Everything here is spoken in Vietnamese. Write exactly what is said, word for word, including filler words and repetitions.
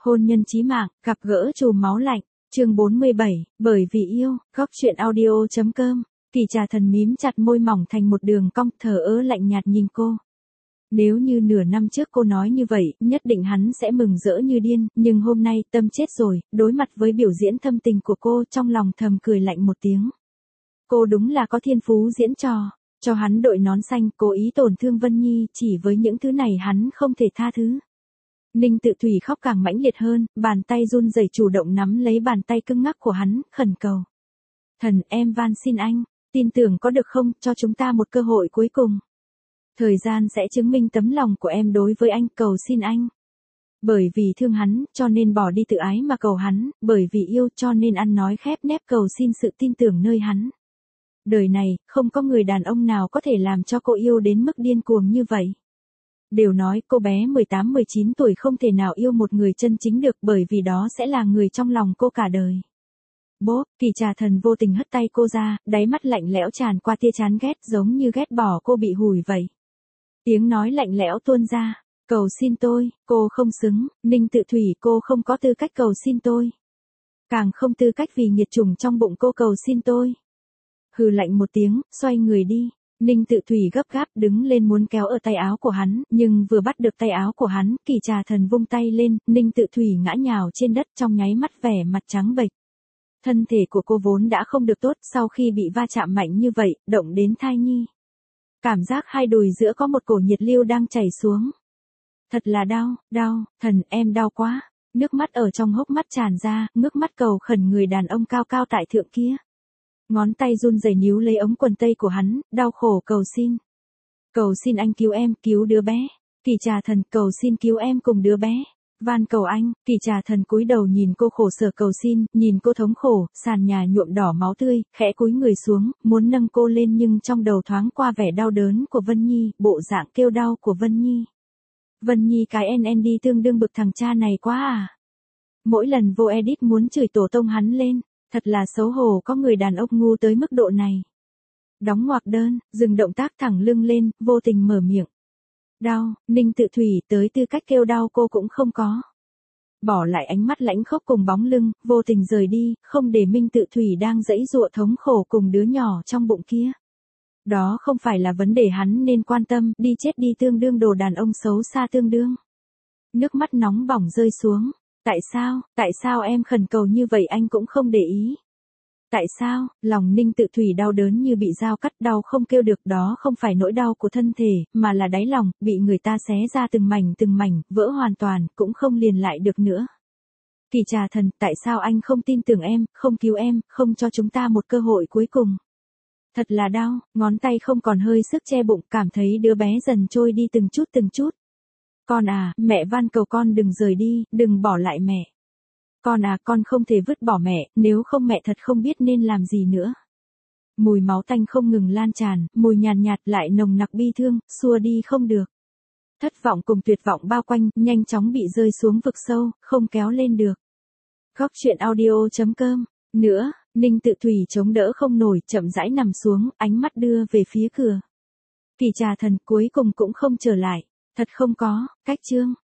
Hôn nhân chí mạng, gặp gỡ chùm máu lạnh, chương bốn mươi bảy, bởi vì yêu, góc truyện audio chấm com. Kỳ Trà Thần mím chặt môi mỏng thành một đường cong, thờ ơ lạnh nhạt nhìn cô. Nếu như nửa năm trước cô nói như vậy, nhất định hắn sẽ mừng rỡ như điên, nhưng hôm nay, tâm chết rồi, đối mặt với biểu diễn thâm tình của cô, trong lòng thầm cười lạnh một tiếng. Cô đúng là có thiên phú diễn trò, cho hắn đội nón xanh, cố ý tổn thương Vân Nhi, chỉ với những thứ này hắn không thể tha thứ. Ninh Tự Thủy khóc càng mãnh liệt hơn, bàn tay run rẩy chủ động nắm lấy bàn tay cứng ngắc của hắn, khẩn cầu. Thần, em van xin anh, tin tưởng có được không, cho chúng ta một cơ hội cuối cùng. Thời gian sẽ chứng minh tấm lòng của em đối với anh, cầu xin anh. Bởi vì thương hắn, cho nên bỏ đi tự ái mà cầu hắn, bởi vì yêu cho nên ăn nói khép nép cầu xin sự tin tưởng nơi hắn. Đời này, không có người đàn ông nào có thể làm cho cô yêu đến mức điên cuồng như vậy. Đều nói cô bé mười tám mười chín tuổi không thể nào yêu một người chân chính được bởi vì đó sẽ là người trong lòng cô cả đời. Bố, Kỳ Trà Thần vô tình hất tay cô ra, đáy mắt lạnh lẽo tràn qua tia chán ghét giống như ghét bỏ cô bị hủi vậy. Tiếng nói lạnh lẽo tuôn ra, cầu xin tôi, cô không xứng, Ninh Tự Thủy cô không có tư cách cầu xin tôi. Càng không tư cách vì nghiệt chủng trong bụng cô cầu xin tôi. Hừ lạnh một tiếng, xoay người đi. Ninh Tự Thủy gấp gáp đứng lên muốn kéo ở tay áo của hắn, nhưng vừa bắt được tay áo của hắn, Kỳ Trà Thần vung tay lên, Ninh Tự Thủy ngã nhào trên đất trong nháy mắt vẻ mặt trắng bệch. Thân thể của cô vốn đã không được tốt, sau khi bị va chạm mạnh như vậy, động đến thai nhi. Cảm giác hai đùi giữa có một cổ nhiệt lưu đang chảy xuống. Thật là đau, đau, thần em đau quá. Nước mắt ở trong hốc mắt tràn ra, ngước mắt cầu khẩn người đàn ông cao cao tại thượng kia. Ngón tay run rẩy níu lấy ống quần tây của hắn, đau khổ cầu xin. Cầu xin anh cứu em, cứu đứa bé. Kỳ Trà Thần cầu xin cứu em cùng đứa bé. Van cầu anh, Kỳ Trà Thần cúi đầu nhìn cô khổ sở cầu xin, nhìn cô thống khổ, sàn nhà nhuộm đỏ máu tươi, khẽ cúi người xuống, muốn nâng cô lên nhưng trong đầu thoáng qua vẻ đau đớn của Vân Nhi, bộ dạng kêu đau của Vân Nhi. Vân Nhi cái en en đi tương đương bực thằng cha này quá à. Mỗi lần vô edit muốn chửi tổ tông hắn lên, thật là xấu hổ có người đàn ông ngu tới mức độ này. Đóng ngoặc đơn, dừng động tác thẳng lưng lên, vô tình mở miệng. Đau, Ninh Tự Thủy tới tư cách kêu đau cô cũng không có. Bỏ lại ánh mắt lãnh khốc cùng bóng lưng, vô tình rời đi, không để Minh Tự Thủy đang dãy dụa thống khổ cùng đứa nhỏ trong bụng kia. Đó không phải là vấn đề hắn nên quan tâm, đi chết đi tương đương đồ đàn ông xấu xa tương đương. Nước mắt nóng bỏng rơi xuống. Tại sao, tại sao em khẩn cầu như vậy anh cũng không để ý? Tại sao, lòng Ninh Tự Thủy đau đớn như bị dao cắt, đau không kêu được, đó không phải nỗi đau của thân thể, mà là đáy lòng, bị người ta xé ra từng mảnh từng mảnh, vỡ hoàn toàn, cũng không liền lại được nữa. Kỳ Trà Thần, tại sao anh không tin tưởng em, không cứu em, không cho chúng ta một cơ hội cuối cùng? Thật là đau, ngón tay không còn hơi sức che bụng, cảm thấy đứa bé dần trôi đi từng chút từng chút. Con à, mẹ van cầu con đừng rời đi, đừng bỏ lại mẹ. Con à, con không thể vứt bỏ mẹ, nếu không mẹ thật không biết nên làm gì nữa. Mùi máu tanh không ngừng lan tràn, mùi nhàn nhạt, nhạt lại nồng nặc bi thương, xua đi không được. Thất vọng cùng tuyệt vọng bao quanh, nhanh chóng bị rơi xuống vực sâu, không kéo lên được. Góc truyện audio chấm com. Nữa, Ninh Tự Thủy chống đỡ không nổi, chậm rãi nằm xuống, ánh mắt đưa về phía cửa. Kỳ Trà Thần cuối cùng cũng không trở lại. Thật không có, cách chương.